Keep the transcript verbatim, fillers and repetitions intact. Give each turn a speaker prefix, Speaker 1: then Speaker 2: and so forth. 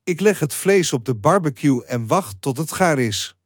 Speaker 1: Ik leg het vlees op de barbecue en wacht tot het gaar is.